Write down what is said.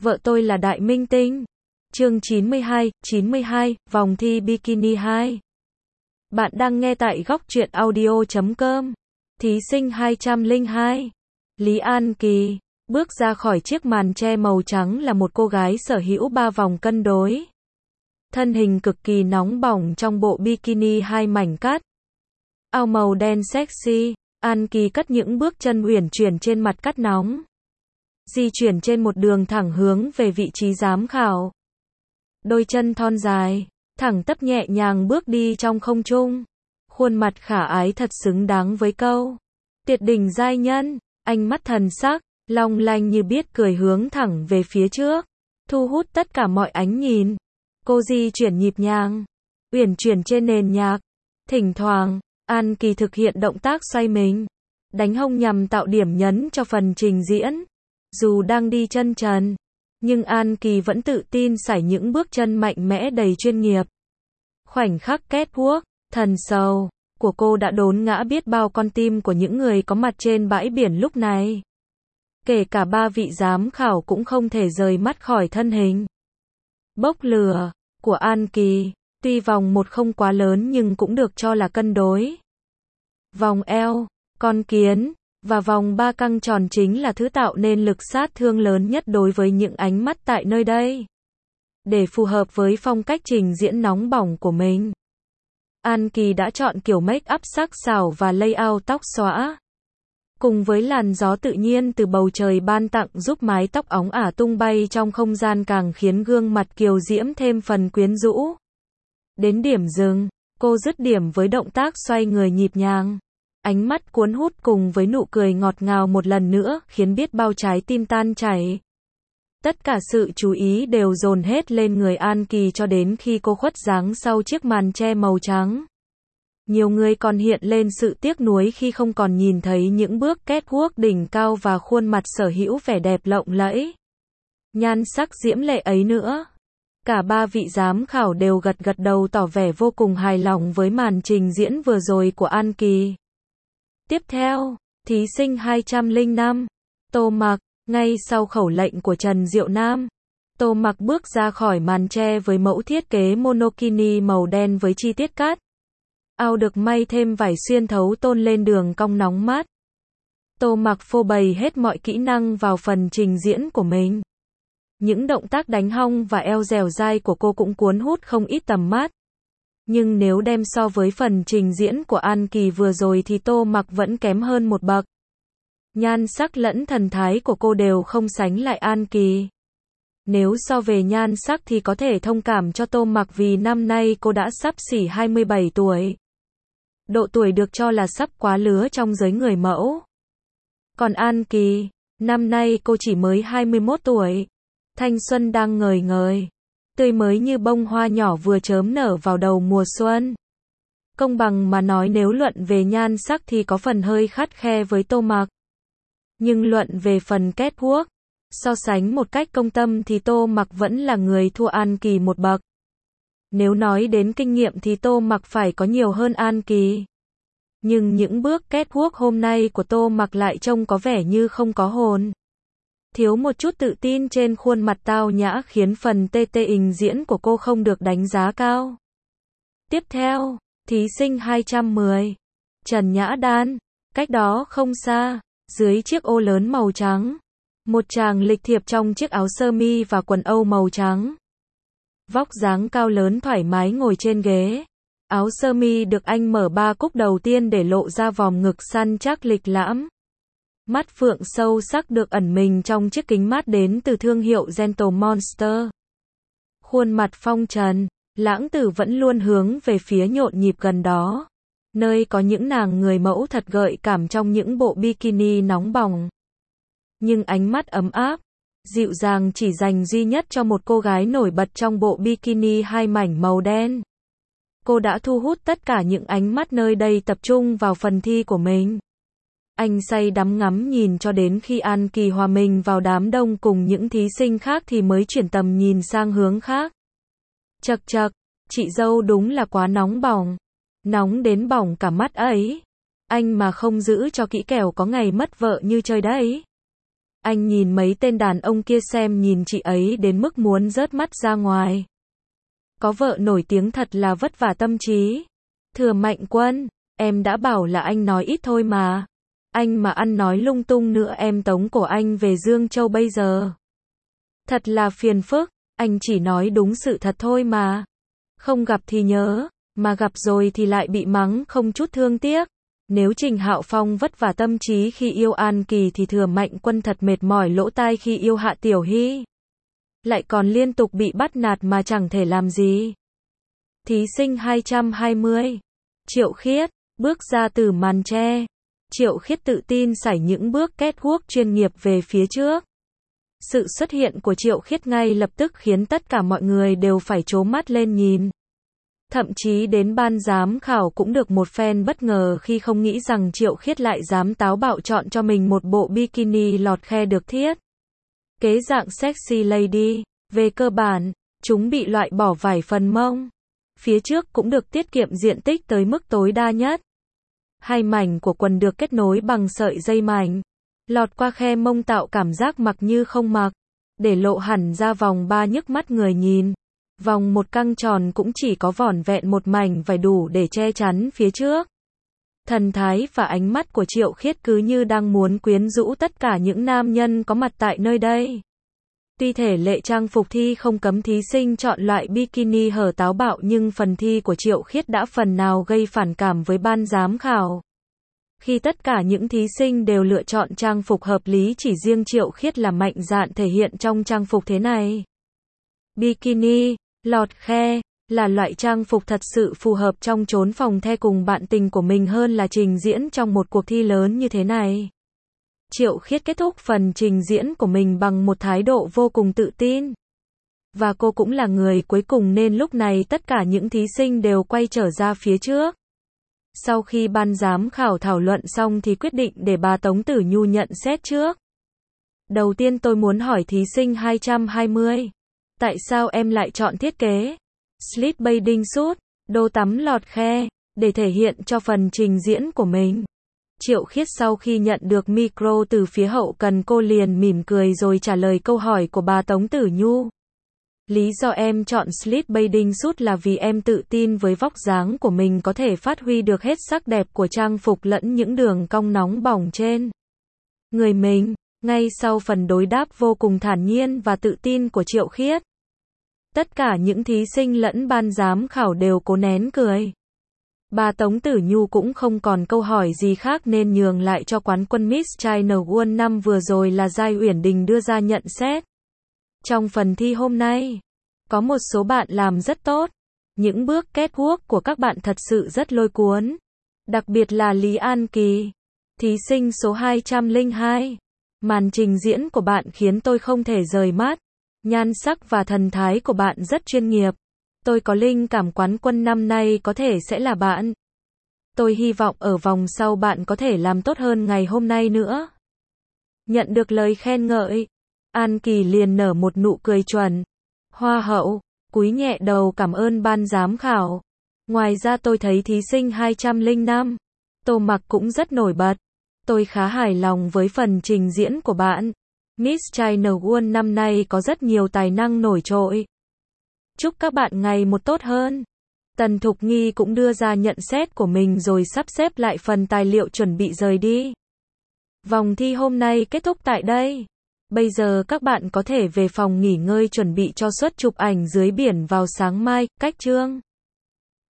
Vợ tôi là đại minh tinh. Chương 92, vòng thi bikini 2. Bạn đang nghe tại góc truyện audio.com. Thí sinh 202. Lý An Kỳ. Bước ra khỏi chiếc màn che màu trắng là một cô gái sở hữu 3 vòng cân đối. Thân hình cực kỳ nóng bỏng trong bộ bikini 2 mảnh cắt. Áo màu đen sexy, An Kỳ cất những bước chân uyển chuyển trên mặt cắt nóng. Di chuyển trên một đường thẳng hướng về vị trí giám khảo. Đôi chân thon dài, thẳng tắp nhẹ nhàng bước đi trong không trung. Khuôn mặt khả ái thật xứng đáng với câu tuyệt đỉnh giai nhân, ánh mắt thần sắc, long lanh như biết cười hướng thẳng về phía trước, thu hút tất cả mọi ánh nhìn. Cô di chuyển nhịp nhàng, uyển chuyển trên nền nhạc. Thỉnh thoảng, An Kỳ thực hiện động tác xoay mình, đánh hông nhằm tạo điểm nhấn cho phần trình diễn. Dù đang đi chân trần, nhưng An Kỳ vẫn tự tin sải những bước chân mạnh mẽ đầy chuyên nghiệp. Khoảnh khắc catwalk, thần sầu của cô đã đốn ngã biết bao con tim của những người có mặt trên bãi biển lúc này. Kể cả 3 vị giám khảo cũng không thể rời mắt khỏi thân hình bốc lửa của An Kỳ. Tuy vòng 1 không quá lớn nhưng cũng được cho là cân đối. Vòng eo, con kiến và vòng 3 căng tròn chính là thứ tạo nên lực sát thương lớn nhất đối với những ánh mắt tại nơi đây. Để phù hợp với phong cách trình diễn nóng bỏng của mình, An Kỳ đã chọn kiểu make up sắc sảo và layout tóc xõa. Cùng với làn gió tự nhiên từ bầu trời ban tặng giúp mái tóc óng ả tung bay trong không gian càng khiến gương mặt kiều diễm thêm phần quyến rũ. Đến điểm dừng, cô dứt điểm với động tác xoay người nhịp nhàng. Ánh mắt cuốn hút cùng với nụ cười ngọt ngào một lần nữa khiến biết bao trái tim tan chảy. Tất cả sự chú ý đều dồn hết lên người An Kỳ cho đến khi cô khuất dáng sau chiếc màn che màu trắng. Nhiều người còn hiện lên sự tiếc nuối khi không còn nhìn thấy những bước catwalk đỉnh cao và khuôn mặt sở hữu vẻ đẹp lộng lẫy, nhan sắc diễm lệ ấy nữa. Cả 3 vị giám khảo đều gật gật đầu tỏ vẻ vô cùng hài lòng với màn trình diễn vừa rồi của An Kỳ. Tiếp theo, thí sinh 205, Tô Mặc. Ngay sau khẩu lệnh của Trần Diệu Nam, Tô Mặc bước ra khỏi màn che với mẫu thiết kế monokini màu đen với chi tiết cắt. Áo được may thêm vải xuyên thấu tôn lên đường cong nóng mắt. Tô Mặc phô bày hết mọi kỹ năng vào phần trình diễn của mình. Những động tác đánh hông và eo dẻo dai của cô cũng cuốn hút không ít tầm mắt. Nhưng nếu đem so với phần trình diễn của An Kỳ vừa rồi thì Tô Mặc vẫn kém hơn một bậc. Nhan sắc lẫn thần thái của cô đều không sánh lại An Kỳ. Nếu so về nhan sắc thì có thể thông cảm cho Tô Mặc vì năm nay cô đã sắp xỉ 27 tuổi. Độ tuổi được cho là sắp quá lứa trong giới người mẫu. Còn An Kỳ, năm nay cô chỉ mới 21 tuổi. Thanh xuân đang ngời ngời, tươi mới như bông hoa nhỏ vừa chớm nở vào đầu mùa xuân. Công bằng mà nói nếu luận về nhan sắc thì có phần hơi khắt khe với Tô Mặc. Nhưng luận về phần catwalk, so sánh một cách công tâm thì Tô Mặc vẫn là người thua An Kỳ một bậc. Nếu nói đến kinh nghiệm thì Tô Mặc phải có nhiều hơn An Kỳ. Nhưng những bước catwalk hôm nay của Tô Mặc lại trông có vẻ như không có hồn. Thiếu một chút tự tin trên khuôn mặt tao nhã khiến phần hình diễn của cô không được đánh giá cao. Tiếp theo, thí sinh 210, Trần Nhã Đan. Cách đó không xa, dưới chiếc ô lớn màu trắng, một chàng lịch thiệp trong chiếc áo sơ mi và quần âu màu trắng. Vóc dáng cao lớn thoải mái ngồi trên ghế. Áo sơ mi được anh mở 3 cúc đầu tiên để lộ ra vòm ngực săn chắc lịch lãm. Mắt phượng sâu sắc được ẩn mình trong chiếc kính mát đến từ thương hiệu Gentle Monster. Khuôn mặt phong trần, lãng tử vẫn luôn hướng về phía nhộn nhịp gần đó, nơi có những nàng người mẫu thật gợi cảm trong những bộ bikini nóng bỏng. Nhưng ánh mắt ấm áp, dịu dàng chỉ dành duy nhất cho một cô gái nổi bật trong bộ bikini 2 mảnh màu đen. Cô đã thu hút tất cả những ánh mắt nơi đây tập trung vào phần thi của mình. Anh say đắm ngắm nhìn cho đến khi An Kỳ hòa mình vào đám đông cùng những thí sinh khác thì mới chuyển tầm nhìn sang hướng khác. Chậc chậc, chị dâu đúng là quá nóng bỏng. Nóng đến bỏng cả mắt ấy. Anh mà không giữ cho kỹ kẻo có ngày mất vợ như chơi đấy. Anh nhìn mấy tên đàn ông kia xem nhìn chị ấy đến mức muốn rớt mắt ra ngoài. Có vợ nổi tiếng thật là vất vả tâm trí. Thừa Mạnh Quân, em đã bảo là anh nói ít thôi mà. Anh mà ăn nói lung tung nữa em tống cổ anh về Dương Châu bây giờ. Thật là phiền phức, anh chỉ nói đúng sự thật thôi mà. Không gặp thì nhớ, mà gặp rồi thì lại bị mắng không chút thương tiếc. Nếu Trình Hạo Phong vất vả tâm trí khi yêu An Kỳ thì Thừa Mạnh Quân thật mệt mỏi lỗ tai khi yêu Hạ Tiểu Hy. Lại còn liên tục bị bắt nạt mà chẳng thể làm gì. Thí sinh 220. Triệu Khiết, bước ra từ màn tre. Triệu Khiết tự tin sải những bước catwalk chuyên nghiệp về phía trước. Sự xuất hiện của Triệu Khiết ngay lập tức khiến tất cả mọi người đều phải trố mắt lên nhìn. Thậm chí đến ban giám khảo cũng được một phen bất ngờ khi không nghĩ rằng Triệu Khiết lại dám táo bạo chọn cho mình một bộ bikini lọt khe được thiết kế dạng sexy lady. Về cơ bản, chúng bị loại bỏ vài phần mông. Phía trước cũng được tiết kiệm diện tích tới mức tối đa nhất. Hai mảnh của quần được kết nối bằng sợi dây mảnh. Lọt qua khe mông tạo cảm giác mặc như không mặc. Để lộ hẳn ra vòng ba nhức mắt người nhìn. Vòng một căng tròn cũng chỉ có vỏn vẹn một mảnh vải đủ để che chắn phía trước. Thần thái và ánh mắt của Triệu Khiết cứ như đang muốn quyến rũ tất cả những nam nhân có mặt tại nơi đây. Tuy thể lệ trang phục thi không cấm thí sinh chọn loại bikini hở táo bạo nhưng phần thi của Triệu Khiết đã phần nào gây phản cảm với ban giám khảo. Khi tất cả những thí sinh đều lựa chọn trang phục hợp lý chỉ riêng Triệu Khiết là mạnh dạn thể hiện trong trang phục thế này. Bikini, lọt khe, là loại trang phục thật sự phù hợp trong chốn phòng the cùng bạn tình của mình hơn là trình diễn trong một cuộc thi lớn như thế này. Triệu Khiết kết thúc phần trình diễn của mình bằng một thái độ vô cùng tự tin. Và cô cũng là người cuối cùng nên lúc này tất cả những thí sinh đều quay trở ra phía trước. Sau khi ban giám khảo thảo luận xong thì quyết định để bà Tống Tử Nhu nhận xét trước. Đầu tiên tôi muốn hỏi thí sinh 220. Tại sao em lại chọn thiết kế Slit Bathing Suit, đồ tắm lọt khe, để thể hiện cho phần trình diễn của mình? Triệu Khiết sau khi nhận được micro từ phía hậu cần cô liền mỉm cười rồi trả lời câu hỏi của bà Tống Tử Nhu. Lý do em chọn Slit Bathing Suit là vì em tự tin với vóc dáng của mình có thể phát huy được hết sắc đẹp của trang phục lẫn những đường cong nóng bỏng trên người mình. Ngay sau phần đối đáp vô cùng thản nhiên và tự tin của Triệu Khiết, tất cả những thí sinh lẫn ban giám khảo đều cố nén cười. Bà Tống Tử Nhu cũng không còn câu hỏi gì khác nên nhường lại cho quán quân Miss China World năm vừa rồi là Giai Uyển Đình đưa ra nhận xét. Trong phần thi hôm nay, có một số bạn làm rất tốt. Những bước catwalk của các bạn thật sự rất lôi cuốn. Đặc biệt là Lý An Kỳ, thí sinh số 202. Màn trình diễn của bạn khiến tôi không thể rời mắt. Nhan sắc và thần thái của bạn rất chuyên nghiệp. Tôi có linh cảm quán quân năm nay có thể sẽ là bạn. Tôi hy vọng ở vòng sau bạn có thể làm tốt hơn ngày hôm nay nữa. Nhận được lời khen ngợi, An Kỳ liền nở một nụ cười chuẩn, hoa hậu, cúi nhẹ đầu cảm ơn ban giám khảo. Ngoài ra tôi thấy thí sinh 205, Tô Mặc cũng rất nổi bật. Tôi khá hài lòng với phần trình diễn của bạn. Miss China World năm nay có rất nhiều tài năng nổi trội. Chúc các bạn ngày một tốt hơn. Tần Thục Nghi cũng đưa ra nhận xét của mình rồi sắp xếp lại phần tài liệu chuẩn bị rời đi. Vòng thi hôm nay kết thúc tại đây. Bây giờ các bạn có thể về phòng nghỉ ngơi chuẩn bị cho suất chụp ảnh dưới biển vào sáng mai. Cách chương